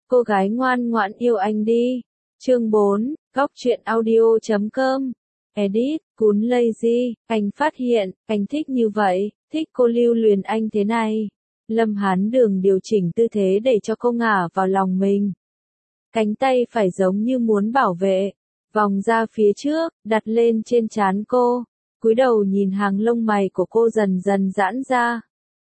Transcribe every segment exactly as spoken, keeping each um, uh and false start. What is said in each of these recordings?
Cô gái ngoan ngoãn yêu anh đi. Chương bốn, góc truyện audio chấm com. Edit, Cún Lazy, anh phát hiện, anh thích như vậy, thích cô lưu luyến anh thế này. Lâm Hán Đường điều chỉnh tư thế để cho cô ngả vào lòng mình. Cánh tay phải giống như muốn bảo vệ, vòng ra phía trước, đặt lên trên trán cô, cúi đầu nhìn hàng lông mày của cô dần dần giãn ra.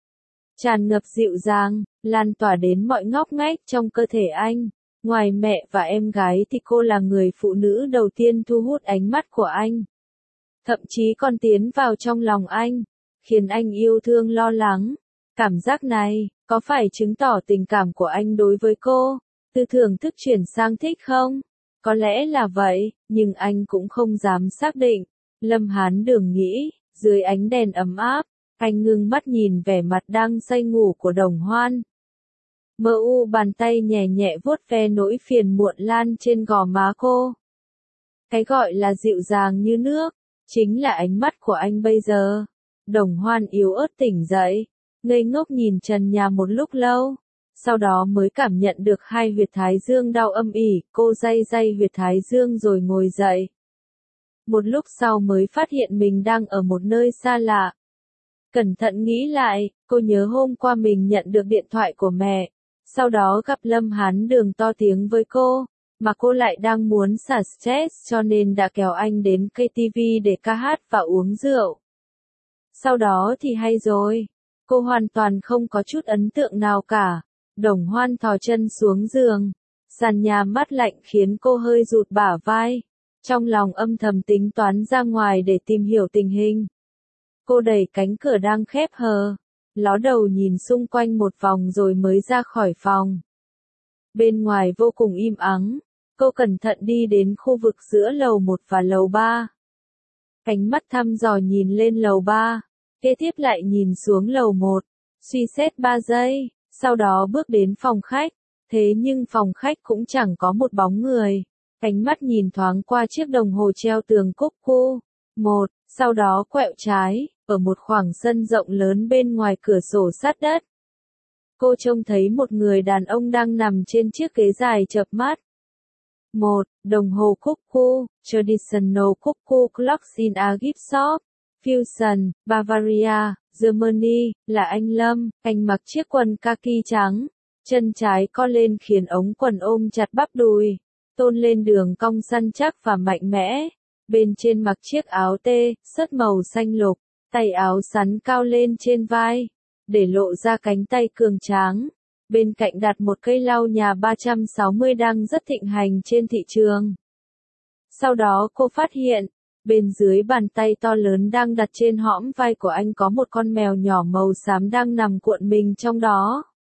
Tràn ngập dịu dàng, lan tỏa đến mọi ngóc ngách trong cơ thể anh. Ngoài mẹ và em gái thì cô là người phụ nữ đầu tiên thu hút ánh mắt của anh. Thậm chí còn tiến vào trong lòng anh, khiến anh yêu thương lo lắng. Cảm giác này, có phải chứng tỏ tình cảm của anh đối với cô, từ thưởng thức chuyển sang thích không? Có lẽ là vậy, nhưng anh cũng không dám xác định. Lâm Hán Đường nghĩ, dưới ánh đèn ấm áp, anh ngưng mắt nhìn vẻ mặt đang say ngủ của Đồng Hoan. Mơ u bàn tay nhẹ nhẹ vuốt ve nỗi phiền muộn lan trên gò má cô. Cái gọi là dịu dàng như nước, chính là ánh mắt của anh bây giờ. Đồng Hoan yếu ớt tỉnh dậy, ngây ngốc nhìn trần nhà một lúc lâu, sau đó mới cảm nhận được hai huyệt thái dương đau âm ỉ, cô day day huyệt thái dương rồi ngồi dậy. Một lúc sau mới phát hiện mình đang ở một nơi xa lạ. Cẩn thận nghĩ lại, cô nhớ hôm qua mình nhận được điện thoại của mẹ, sau đó gặp Lâm Hán Đường to tiếng với cô, mà cô lại đang muốn xả stress cho nên đã kéo anh đến ca tê vê để ca hát và uống rượu. Sau đó thì hay rồi, cô hoàn toàn không có chút ấn tượng nào cả. Đồng Hoan thò chân xuống giường, sàn nhà mát lạnh khiến cô hơi rụt bả vai, trong lòng âm thầm tính toán ra ngoài để tìm hiểu tình hình. Cô đẩy cánh cửa đang khép hờ, ló đầu nhìn xung quanh một vòng rồi mới ra khỏi phòng. Bên ngoài vô cùng im ắng, cô cẩn thận đi đến khu vực giữa lầu một và lầu ba. Ánh mắt thăm dò nhìn lên lầu ba, kế tiếp lại nhìn xuống lầu một, suy xét ba giây, sau đó bước đến phòng khách, thế nhưng phòng khách cũng chẳng có một bóng người. Ánh mắt nhìn thoáng qua chiếc đồng hồ treo tường cúc cu, một, sau đó quẹo trái, ở một khoảng sân rộng lớn bên ngoài cửa sổ sát đất. Cô trông thấy một người đàn ông đang nằm trên chiếc ghế dài chợp mắt. Một, đồng hồ cúc cu, Traditional Cuckoo Clocks in a Gift Shop, Fusion, Bavaria, Germany, là anh Lâm, anh mặc chiếc quần kaki trắng, chân trái co lên khiến ống quần ôm chặt bắp đùi, tôn lên đường cong săn chắc và mạnh mẽ. Bên trên mặc chiếc áo tê, sớt màu xanh lục, tay áo sắn cao lên trên vai, để lộ ra cánh tay cường tráng. Bên cạnh đặt một cây lau nhà ba trăm sáu mươi đang rất thịnh hành trên thị trường. Sau đó cô phát hiện, bên dưới bàn tay to lớn đang đặt trên hõm vai của anh có một con mèo nhỏ màu xám đang nằm cuộn mình trong đó.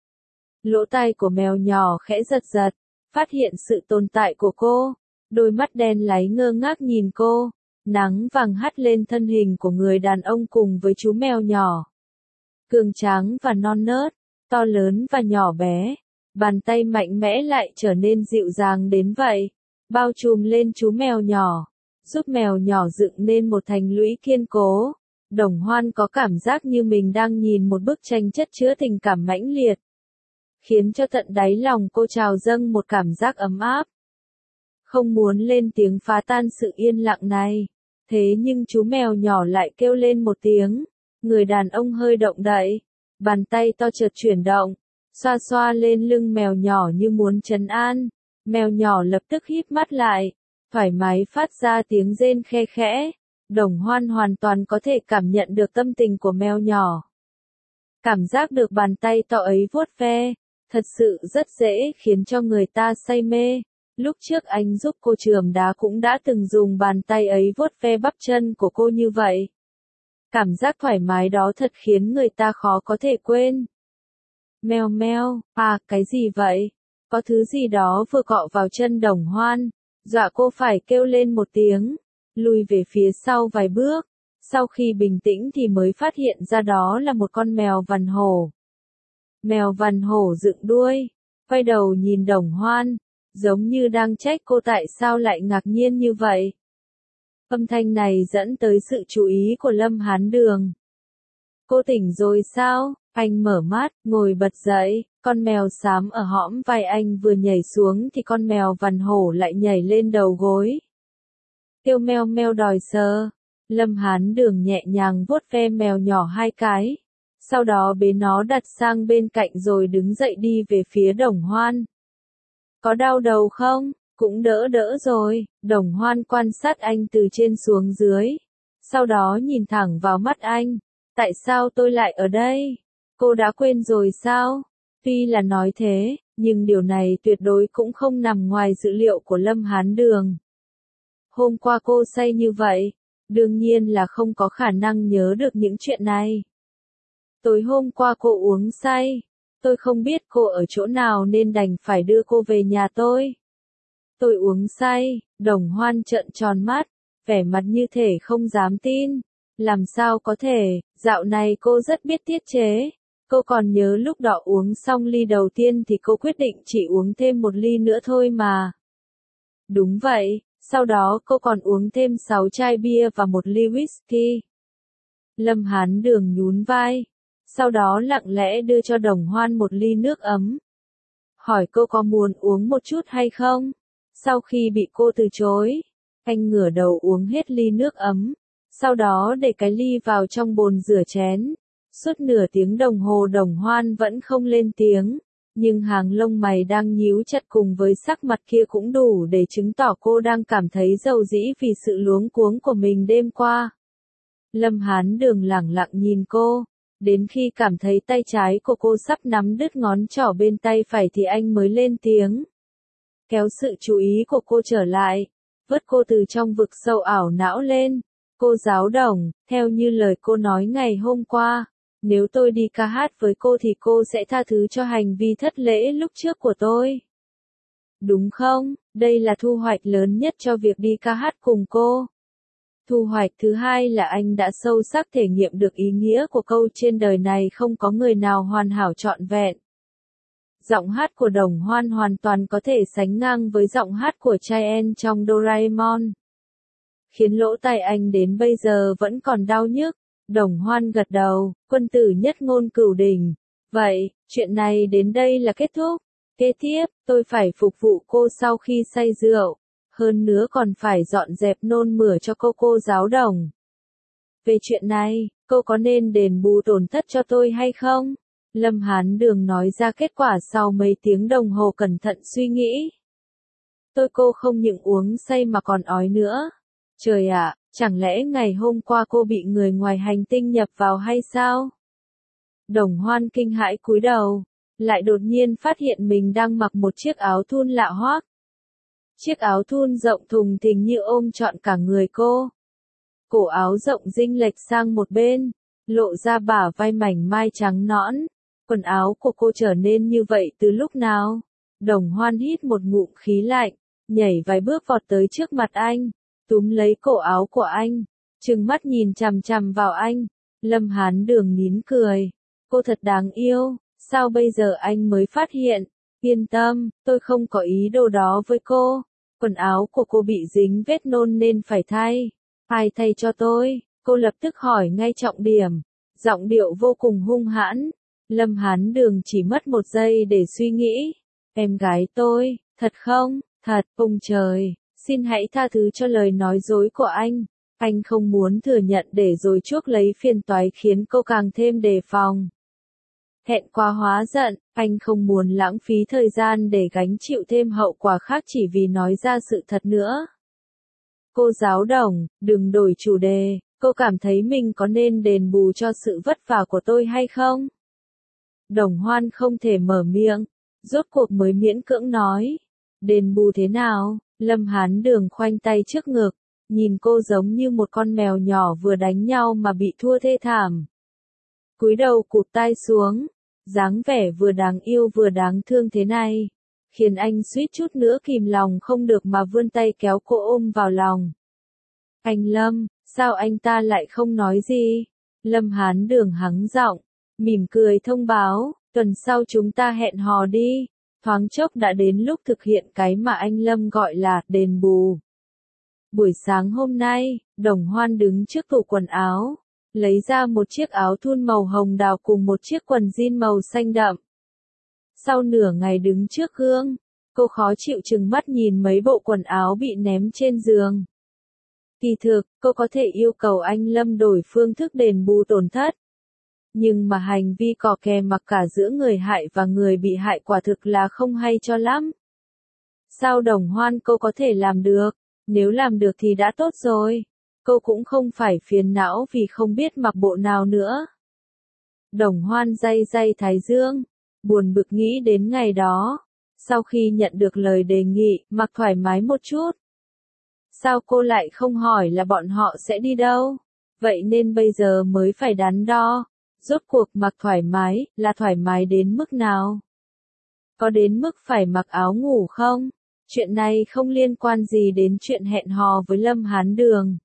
Lỗ tai của mèo nhỏ khẽ giật giật, phát hiện sự tồn tại của cô. Đôi mắt đen láy ngơ ngác nhìn cô, nắng vàng hắt lên thân hình của người đàn ông cùng với chú mèo nhỏ. Cường tráng và non nớt, to lớn và nhỏ bé, bàn tay mạnh mẽ lại trở nên dịu dàng đến vậy, bao trùm lên chú mèo nhỏ, giúp mèo nhỏ dựng nên một thành lũy kiên cố. Đồng Hoan có cảm giác như mình đang nhìn một bức tranh chất chứa tình cảm mãnh liệt, khiến cho tận đáy lòng cô trào dâng một cảm giác ấm áp. Không muốn lên tiếng phá tan sự yên lặng này, thế nhưng chú mèo nhỏ lại kêu lên một tiếng. Người đàn ông hơi động đậy, bàn tay to chợt chuyển động, xoa xoa lên lưng mèo nhỏ như muốn trấn an. Mèo nhỏ lập tức híp mắt lại, thoải mái phát ra tiếng rên khe khẽ. Đồng Hoan hoàn toàn có thể cảm nhận được tâm tình của mèo nhỏ. Cảm giác được bàn tay to ấy vuốt ve, thật sự rất dễ khiến cho người ta say mê. Lúc trước anh giúp cô trườm đá cũng đã từng dùng bàn tay ấy vuốt ve bắp chân của cô như vậy. Cảm giác thoải mái đó thật khiến người ta khó có thể quên. Meo meo, à, cái gì vậy? Có thứ gì đó vừa cọ vào chân Đồng Hoan, dọa cô phải kêu lên một tiếng, lùi về phía sau vài bước. Sau khi bình tĩnh thì mới phát hiện ra đó là một con mèo vằn hổ. Mèo vằn hổ dựng đuôi, quay đầu nhìn Đồng Hoan, giống như đang trách cô tại sao lại ngạc nhiên như vậy. Âm thanh này dẫn tới sự chú ý của Lâm Hán Đường. Cô tỉnh rồi sao? Anh mở mắt, ngồi bật dậy, Con mèo xám ở hõm vai anh vừa nhảy xuống thì con mèo vằn hổ lại nhảy lên đầu gối. Kêu meo meo đòi sờ. Lâm Hán Đường nhẹ nhàng vuốt ve mèo nhỏ hai cái. Sau đó bế nó đặt sang bên cạnh rồi đứng dậy đi về phía Đồng Hoan. Có đau đầu không? Cũng đỡ đỡ rồi. Đồng Hoan quan sát anh từ trên xuống dưới. Sau đó nhìn thẳng vào mắt anh. Tại sao tôi lại ở đây? Cô đã quên rồi sao? Tuy là nói thế, nhưng điều này tuyệt đối cũng không nằm ngoài dự liệu của Lâm Hán Đường. Hôm qua cô say như vậy, đương nhiên là không có khả năng nhớ được những chuyện này. Tối hôm qua cô uống say, tôi không biết cô ở chỗ nào nên đành phải đưa cô về nhà tôi. Tôi uống say, Đồng Hoan trợn tròn mắt, vẻ mặt như thể không dám tin. Làm sao có thể, dạo này cô rất biết tiết chế. Cô còn nhớ lúc đó uống xong ly đầu tiên thì cô quyết định chỉ uống thêm một ly nữa thôi mà. Đúng vậy, sau đó cô còn uống thêm sáu chai bia và một ly whisky. Lâm Hán Đường nhún vai, sau đó lặng lẽ đưa cho Đồng Hoan một ly nước ấm. Hỏi cô có muốn uống một chút hay không? Sau khi bị cô từ chối, anh ngửa đầu uống hết ly nước ấm, sau đó để cái ly vào trong bồn rửa chén. Suốt nửa tiếng đồng hồ Đồng Hoan vẫn không lên tiếng, nhưng hàng lông mày đang nhíu chặt cùng với sắc mặt kia cũng đủ để chứng tỏ cô đang cảm thấy dầu dĩ vì sự luống cuống của mình đêm qua. Lâm Hán Đường lẳng lặng nhìn cô, đến khi cảm thấy tay trái của cô sắp nắm đứt ngón trỏ bên tay phải thì anh mới lên tiếng. Kéo sự chú ý của cô trở lại, vớt cô từ trong vực sâu ảo não lên. Cô giáo Đồng, theo như lời cô nói ngày hôm qua, nếu tôi đi ca hát với cô thì cô sẽ tha thứ cho hành vi thất lễ lúc trước của tôi. Đúng không? Đây là thu hoạch lớn nhất cho việc đi ca hát cùng cô. Thu hoạch thứ hai là anh đã sâu sắc thể nghiệm được ý nghĩa của câu trên đời này không có người nào hoàn hảo trọn vẹn. Giọng hát của Đồng Hoan hoàn toàn có thể sánh ngang với giọng hát của Chien trong Doraemon. Khiến lỗ tai anh đến bây giờ vẫn còn đau nhức. Đồng Hoan gật đầu, quân tử nhất ngôn cửu đỉnh. Vậy, chuyện này đến đây là kết thúc. Kế tiếp, tôi phải phục vụ cô sau khi say rượu. Hơn nữa còn phải dọn dẹp nôn mửa cho cô cô giáo Đồng. Về chuyện này, cô có nên đền bù tổn thất cho tôi hay không? Lâm Hán Đường nói ra kết quả sau mấy tiếng đồng hồ cẩn thận suy nghĩ. Tôi cô không những uống say mà còn ói nữa. Trời ạ, chẳng lẽ ngày hôm qua cô bị người ngoài hành tinh nhập vào hay sao? Đồng Hoan kinh hãi cúi đầu, lại đột nhiên phát hiện mình đang mặc một chiếc áo thun lạ hoắc. Chiếc áo thun rộng thùng thình như ôm trọn cả người cô. Cổ áo rộng rinh lệch sang một bên, lộ ra bả vai mảnh mai trắng nõn. Quần áo của cô trở nên như vậy từ lúc nào? Đồng Hoan hít một ngụm khí lạnh, nhảy vài bước vọt tới trước mặt anh, túm lấy cổ áo của anh, trừng mắt nhìn chằm chằm vào anh. Lâm Hán Đường nín cười. Cô thật đáng yêu, sao bây giờ anh mới phát hiện? Yên tâm, tôi không có ý đồ đó với cô. Quần áo của cô bị dính vết nôn nên phải thay. Ai thay cho tôi? Cô lập tức hỏi ngay trọng điểm. Giọng điệu vô cùng hung hãn. Lâm Hán Đường chỉ mất một giây để suy nghĩ. Em gái tôi, thật không? Thật, ông trời, xin hãy tha thứ cho lời nói dối của anh. Anh không muốn thừa nhận để rồi chuốc lấy phiền toái khiến cô càng thêm đề phòng. Hẹn quá hóa giận, anh không muốn lãng phí thời gian để gánh chịu thêm hậu quả khác chỉ vì nói ra sự thật nữa. Cô giáo Đồng, đừng đổi chủ đề, cô cảm thấy mình có nên đền bù cho sự vất vả của tôi hay không? Đồng Hoan không thể mở miệng, rốt cuộc mới miễn cưỡng nói. Đền bù thế nào? Lâm Hán Đường khoanh tay trước ngực, nhìn cô giống như một con mèo nhỏ vừa đánh nhau mà bị thua thê thảm. Cúi đầu cụp tai xuống, dáng vẻ vừa đáng yêu vừa đáng thương thế này, khiến anh suýt chút nữa kìm lòng không được mà vươn tay kéo cô ôm vào lòng. Anh Lâm, sao anh ta lại không nói gì? Lâm Hán Đường hắng giọng, mỉm cười thông báo, tuần sau chúng ta hẹn hò đi. Thoáng chốc đã đến lúc thực hiện cái mà anh Lâm gọi là đền bù. Buổi sáng hôm nay, Đồng Hoan đứng trước tủ quần áo, lấy ra một chiếc áo thun màu hồng đào cùng một chiếc quần jean màu xanh đậm. Sau nửa ngày đứng trước gương, cô khó chịu trừng mắt nhìn mấy bộ quần áo bị ném trên giường. Kỳ thực, cô có thể yêu cầu anh Lâm đổi phương thức đền bù tổn thất. Nhưng mà hành vi cò kè mặc cả giữa người hại và người bị hại quả thực là không hay cho lắm. Sao Đồng Hoan cô có thể làm được? Nếu làm được thì đã tốt rồi. Cô cũng không phải phiền não vì không biết mặc bộ nào nữa. Đồng Hoan day day thái dương, buồn bực nghĩ đến ngày đó. Sau khi nhận được lời đề nghị, mặc thoải mái một chút. Sao cô lại không hỏi là bọn họ sẽ đi đâu? Vậy nên bây giờ mới phải đắn đo. Rốt cuộc mặc thoải mái, là thoải mái đến mức nào? Có đến mức phải mặc áo ngủ không? Chuyện này không liên quan gì đến chuyện hẹn hò với Lâm Hán Đường.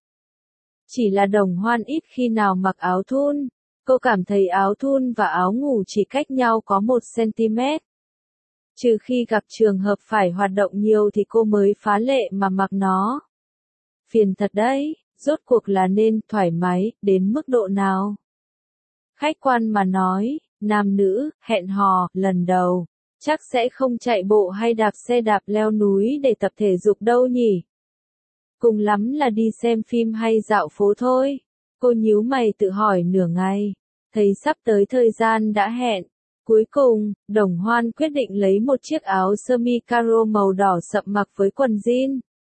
Chỉ là Đồng Hoan ít khi nào mặc áo thun. Cô cảm thấy áo thun và áo ngủ chỉ cách nhau có một xăng-ti-mét. Trừ khi gặp trường hợp phải hoạt động nhiều thì cô mới phá lệ mà mặc nó. Phiền thật đấy, rốt cuộc là nên thoải mái, đến mức độ nào? Khách quan mà nói, nam nữ, hẹn hò, lần đầu, chắc sẽ không chạy bộ hay đạp xe đạp leo núi để tập thể dục đâu nhỉ? Cùng lắm là đi xem phim hay dạo phố thôi. Cô nhíu mày tự hỏi nửa ngày, thấy sắp tới thời gian đã hẹn. Cuối cùng, Đồng Hoan quyết định lấy một chiếc áo sơ mi caro màu đỏ sậm mặc với quần jean.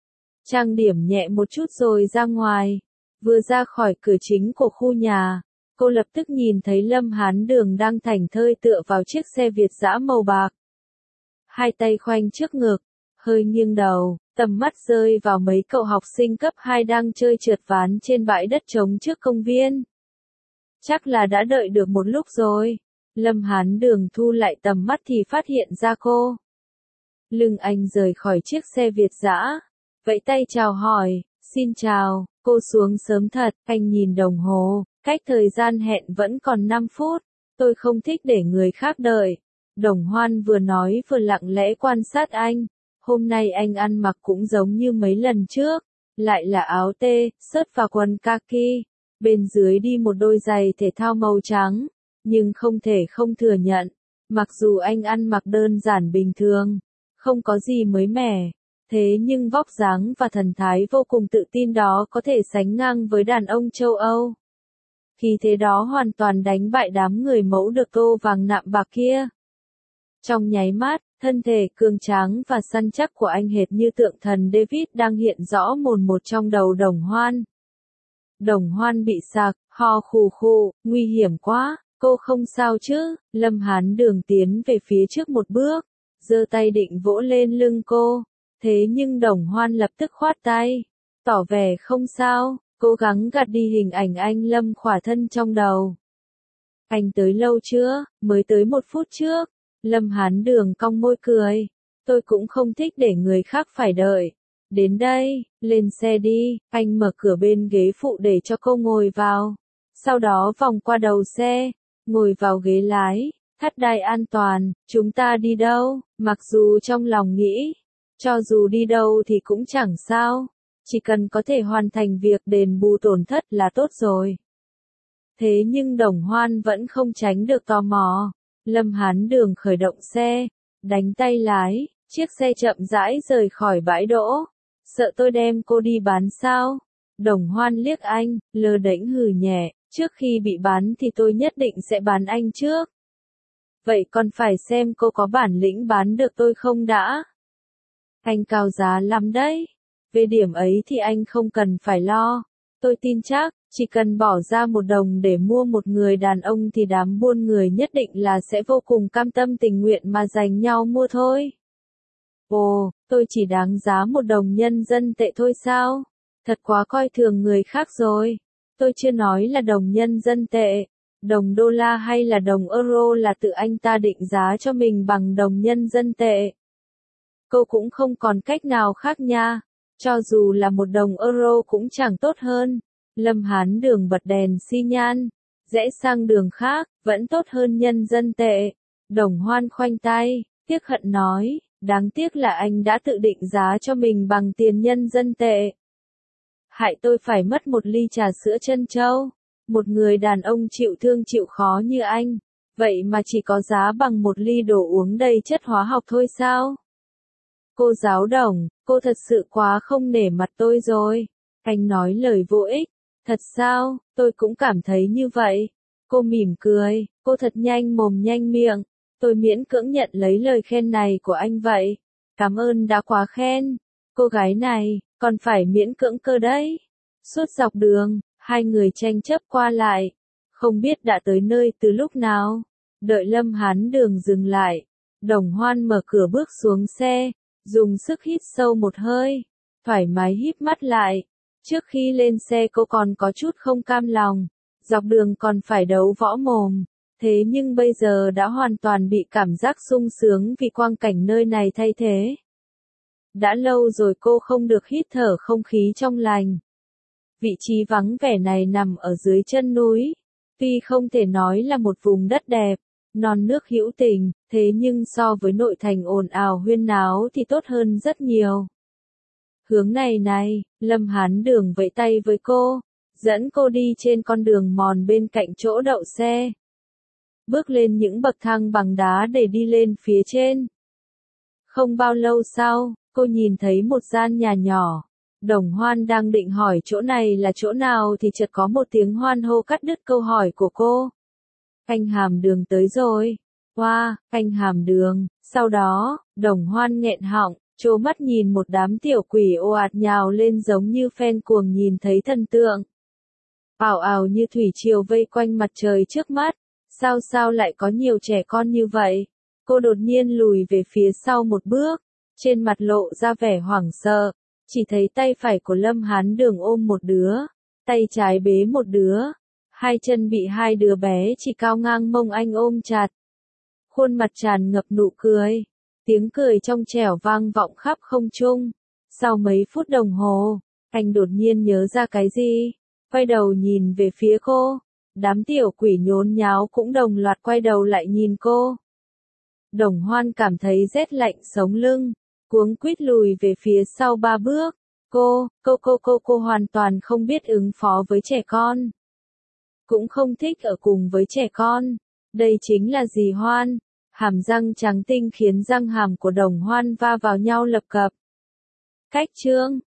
Trang điểm nhẹ một chút rồi ra ngoài. Vừa ra khỏi cửa chính của khu nhà, cô lập tức nhìn thấy Lâm Hán Đường đang thảnh thơi tựa vào chiếc xe Việt dã màu bạc. Hai tay khoanh trước ngực, hơi nghiêng đầu, tầm mắt rơi vào mấy cậu học sinh cấp hai đang chơi trượt ván trên bãi đất trống trước công viên. Chắc là đã đợi được một lúc rồi. Lâm Hán Đường thu lại tầm mắt thì phát hiện ra cô. Lưng anh rời khỏi chiếc xe Việt dã, vẫy tay chào hỏi, xin chào, cô xuống sớm thật, anh nhìn đồng hồ, cách thời gian hẹn vẫn còn năm phút, tôi không thích để người khác đợi. Đồng Hoan vừa nói vừa lặng lẽ quan sát anh, hôm nay anh ăn mặc cũng giống như mấy lần trước, lại là áo tê, sớt và quần kaki, bên dưới đi một đôi giày thể thao màu trắng. Nhưng không thể không thừa nhận, mặc dù anh ăn mặc đơn giản bình thường, không có gì mới mẻ, thế nhưng vóc dáng và thần thái vô cùng tự tin đó có thể sánh ngang với đàn ông châu Âu. Khí thế đó hoàn toàn đánh bại đám người mẫu được tô vàng nạm bạc kia. Trong nháy mắt, thân thể cường tráng và săn chắc của anh hệt như tượng thần David đang hiện rõ mồn một trong đầu Đồng Hoan. Đồng Hoan bị sặc, ho khù khù, nguy hiểm quá. Cô không sao chứ? Lâm Hán Đường tiến về phía trước một bước, giơ tay định vỗ lên lưng cô. Thế nhưng Đồng Hoan lập tức khoát tay, tỏ vẻ không sao, cố gắng gạt đi hình ảnh anh Lâm khỏa thân trong đầu. Anh tới lâu chưa? Mới tới một phút trước. Lâm Hán Đường cong môi cười. Tôi cũng không thích để người khác phải đợi. Đến đây, lên xe đi. Anh mở cửa bên ghế phụ để cho cô ngồi vào. Sau đó vòng qua đầu xe, ngồi vào ghế lái, thắt đai an toàn. Chúng ta đi đâu? Mặc dù trong lòng nghĩ, cho dù đi đâu thì cũng chẳng sao. Chỉ cần có thể hoàn thành việc đền bù tổn thất là tốt rồi. Thế nhưng Đồng Hoan vẫn không tránh được tò mò. Lâm Hán Đường khởi động xe, đánh tay lái, chiếc xe chậm rãi rời khỏi bãi đỗ. Sợ tôi đem cô đi bán sao? Đồng Hoan liếc anh, lơ đễnh hừ nhẹ, trước khi bị bán thì tôi nhất định sẽ bán anh trước. Vậy còn phải xem cô có bản lĩnh bán được tôi không đã. Anh cao giá lắm đấy. Về điểm ấy thì anh không cần phải lo. Tôi tin chắc, chỉ cần bỏ ra một đồng để mua một người đàn ông thì đám buôn người nhất định là sẽ vô cùng cam tâm tình nguyện mà giành nhau mua thôi. Ồ, tôi chỉ đáng giá một đồng nhân dân tệ thôi sao? Thật quá coi thường người khác rồi. Tôi chưa nói là đồng nhân dân tệ. Đồng đô la hay là đồng euro là tự anh ta định giá cho mình bằng đồng nhân dân tệ. Cô cũng không còn cách nào khác nha. Cho dù là một đồng euro cũng chẳng tốt hơn. Lâm Hán Đường bật đèn xi nhan, rẽ sang đường khác, vẫn tốt hơn nhân dân tệ. Đồng Hoan khoanh tay, tiếc hận nói, đáng tiếc là anh đã tự định giá cho mình bằng tiền nhân dân tệ. Hại tôi phải mất một ly trà sữa trân châu. Một người đàn ông chịu thương chịu khó như anh, Vậy mà chỉ có giá bằng một ly đồ uống đầy chất hóa học thôi sao? Cô giáo Đồng, cô thật sự quá không nể mặt tôi rồi. Anh nói lời vô ích. Thật sao, tôi cũng cảm thấy như vậy. Cô mỉm cười, cô thật nhanh mồm nhanh miệng. Tôi miễn cưỡng nhận lấy lời khen này của anh vậy. Cảm ơn đã quá khen. Cô gái này, còn phải miễn cưỡng cơ đấy. Suốt dọc đường, hai người tranh chấp qua lại. Không biết đã tới nơi từ lúc nào. Đợi Lâm Hán Đường dừng lại. Đồng Hoan mở cửa bước xuống xe. Dùng sức hít sâu một hơi. Thoải mái híp mắt lại. Trước khi lên xe cô còn có chút không cam lòng. Dọc đường còn phải đấu võ mồm. Thế nhưng bây giờ đã hoàn toàn bị cảm giác sung sướng vì quang cảnh nơi này thay thế. Đã lâu rồi cô không được hít thở không khí trong lành. Vị trí vắng vẻ này nằm ở dưới chân núi. Tuy không thể nói là một vùng đất đẹp, non nước hữu tình, thế nhưng so với nội thành ồn ào huyên náo thì tốt hơn rất nhiều. Hướng này này, Lâm Hán Đường vẫy tay với cô, dẫn cô đi trên con đường mòn bên cạnh chỗ đậu xe. Bước lên những bậc thang bằng đá để đi lên phía trên. Không bao lâu sau, cô nhìn thấy một gian nhà nhỏ. Đồng Hoan đang định hỏi chỗ này là chỗ nào thì chợt có một tiếng hoan hô cắt đứt câu hỏi của cô. Anh Hàm Đường tới rồi. Wow, anh Hàm Đường. Sau đó, Đồng Hoan nghẹn họng, trố mắt nhìn một đám tiểu quỷ ồ ạt nhào lên giống như phen cuồng nhìn thấy thần tượng. Ào ào như thủy triều vây quanh mặt trời trước mắt. Sao sao lại có nhiều trẻ con như vậy? Cô đột nhiên lùi về phía sau một bước. Trên mặt lộ ra vẻ hoảng sợ. Chỉ thấy tay phải của Lâm Hán Đường ôm một đứa. Tay trái bế một đứa. Hai chân bị hai đứa bé chỉ cao ngang mông anh ôm chặt. Khuôn mặt tràn ngập nụ cười. Tiếng cười trong trẻo vang vọng khắp không trung. Sau mấy phút đồng hồ, anh đột nhiên nhớ ra cái gì. Quay đầu nhìn về phía cô. Đám tiểu quỷ nhốn nháo cũng đồng loạt quay đầu lại nhìn cô. Đồng Hoan cảm thấy rét lạnh sống lưng. Cuống quýt lùi về phía sau ba bước. Cô, cô cô cô cô hoàn toàn không biết ứng phó với trẻ con. Cũng không thích ở cùng với trẻ con. Đây chính là dì Hoan. Hàm răng trắng tinh khiến răng hàm của Đồng Hoan va vào nhau lập cập. Cách chương